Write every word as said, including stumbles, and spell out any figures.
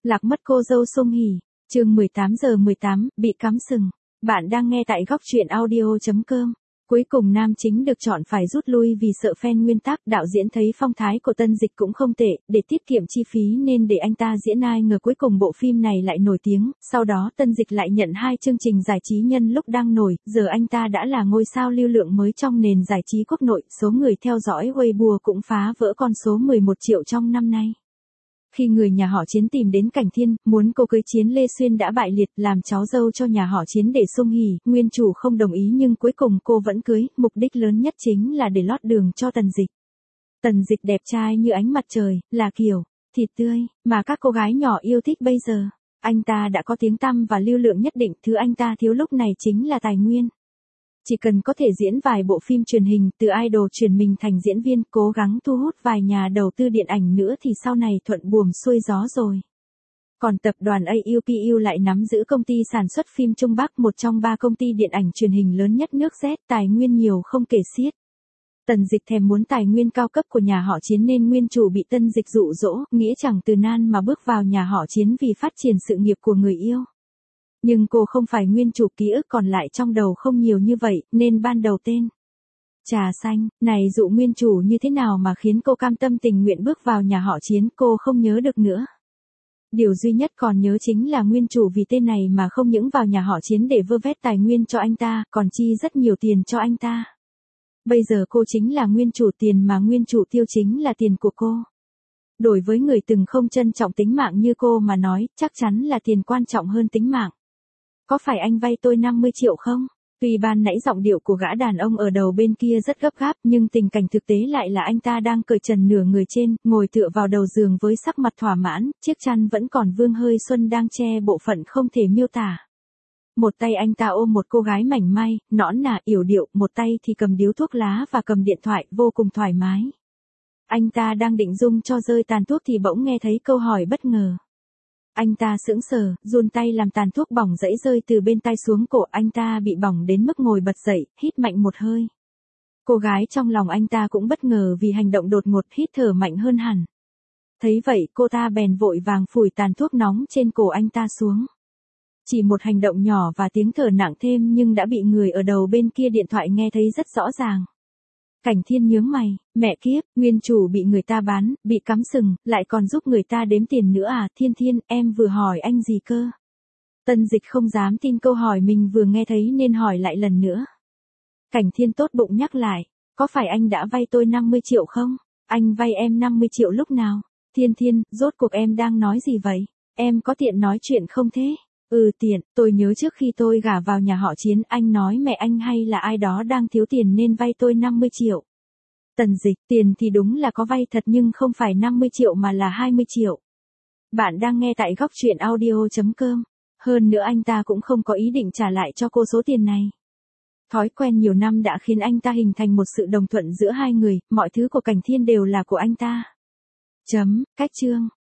Lạc mất cô dâu Song Hỷ, chương mười tám giờ mười tám, bị cắm sừng. Bạn đang nghe tại góc truyện audio chấm com. Cuối cùng nam chính được chọn phải rút lui vì sợ fan nguyên tắc. Đạo diễn thấy phong thái của Tân Dịch cũng không tệ, để tiết kiệm chi phí nên để anh ta diễn, ai ngờ cuối cùng bộ phim này lại nổi tiếng. Sau đó Tân Dịch lại nhận hai chương trình giải trí nhân lúc đang nổi, giờ anh ta đã là ngôi sao lưu lượng mới trong nền giải trí quốc nội. Số người theo dõi Weibo cũng phá vỡ con số mười một triệu trong năm nay. Khi người nhà họ Chiến tìm đến Cảnh Thiên, muốn cô cưới Chiến, Lê Xuyên đã bại liệt làm cháu dâu cho nhà họ Chiến để Song Hỷ. Nguyên chủ không đồng ý nhưng cuối cùng cô vẫn cưới, mục đích lớn nhất chính là để lót đường cho Tần Dịch. Tần Dịch đẹp trai như ánh mặt trời, là kiểu thịt tươi mà các cô gái nhỏ yêu thích bây giờ. Anh ta đã có tiếng tăm và lưu lượng nhất định, thứ anh ta thiếu lúc này chính là tài nguyên. Chỉ cần có thể diễn vài bộ phim truyền hình, từ idol chuyển mình thành diễn viên, cố gắng thu hút vài nhà đầu tư điện ảnh nữa thì sau này thuận buồm xuôi gió rồi. Còn tập đoàn a u pê u lại nắm giữ công ty sản xuất phim Trung Bắc, một trong ba công ty điện ảnh truyền hình lớn nhất nước Z, tài nguyên nhiều không kể xiết. Tần Dịch thèm muốn tài nguyên cao cấp của nhà họ Chiến nên nguyên chủ bị Tân Dịch dụ dỗ, nghĩa chẳng từ nan mà bước vào nhà họ Chiến vì phát triển sự nghiệp của người yêu. Nhưng cô không phải nguyên chủ, ký ức còn lại trong đầu không nhiều như vậy, nên ban đầu tên Trà Xanh này dụ nguyên chủ như thế nào mà khiến cô cam tâm tình nguyện bước vào nhà họ Chiến, cô không nhớ được nữa. Điều duy nhất còn nhớ chính là nguyên chủ vì tên này mà không những vào nhà họ Chiến để vơ vét tài nguyên cho anh ta, còn chi rất nhiều tiền cho anh ta. Bây giờ cô chính là nguyên chủ, tiền mà nguyên chủ tiêu chính là tiền của cô. Đối với người từng không trân trọng tính mạng như cô mà nói, chắc chắn là tiền quan trọng hơn tính mạng. Có phải anh vay tôi năm mươi triệu không? Tuy ban nãy giọng điệu của gã đàn ông ở đầu bên kia rất gấp gáp, nhưng tình cảnh thực tế lại là anh ta đang cởi trần nửa người trên, ngồi tựa vào đầu giường với sắc mặt thỏa mãn, chiếc chăn vẫn còn vương hơi xuân đang che bộ phận không thể miêu tả. Một tay anh ta ôm một cô gái mảnh mai, nõn nà, yểu điệu, một tay thì cầm điếu thuốc lá và cầm điện thoại, vô cùng thoải mái. Anh ta đang định dung cho rơi tàn thuốc thì bỗng nghe thấy câu hỏi bất ngờ. Anh ta sững sờ, run tay làm tàn thuốc bỏng rẫy rơi từ bên tai xuống cổ, anh ta bị bỏng đến mức ngồi bật dậy, hít mạnh một hơi. Cô gái trong lòng anh ta cũng bất ngờ vì hành động đột ngột, hít thở mạnh hơn hẳn. Thấy vậy cô ta bèn vội vàng phủi tàn thuốc nóng trên cổ anh ta xuống. Chỉ một hành động nhỏ và tiếng thở nặng thêm nhưng đã bị người ở đầu bên kia điện thoại nghe thấy rất rõ ràng. Cảnh Thiên nhướng mày, mẹ kiếp, nguyên chủ bị người ta bán, bị cắm sừng, lại còn giúp người ta đếm tiền nữa à? Thiên Thiên, em vừa hỏi anh gì cơ? Tân Dịch không dám tin câu hỏi mình vừa nghe thấy nên hỏi lại lần nữa. Cảnh Thiên tốt bụng nhắc lại, có phải anh đã vay tôi năm mươi triệu không? Anh vay em năm mươi triệu lúc nào? Thiên Thiên, rốt cuộc em đang nói gì vậy? Em có tiện nói chuyện không thế? Ừ tiện, tôi nhớ trước khi tôi gả vào nhà họ Chiến, anh nói mẹ anh hay là ai đó đang thiếu tiền nên vay tôi năm mươi triệu. Tần Dịch, tiền thì đúng là có vay thật nhưng không phải năm mươi triệu mà là hai mươi triệu. Bạn đang nghe tại góc truyện audio chấm com. Hơn nữa anh ta cũng không có ý định trả lại cho cô số tiền này. Thói quen nhiều năm đã khiến anh ta hình thành một sự đồng thuận giữa hai người, mọi thứ của Cảnh Thiên đều là của anh ta. Chấm, cách chương.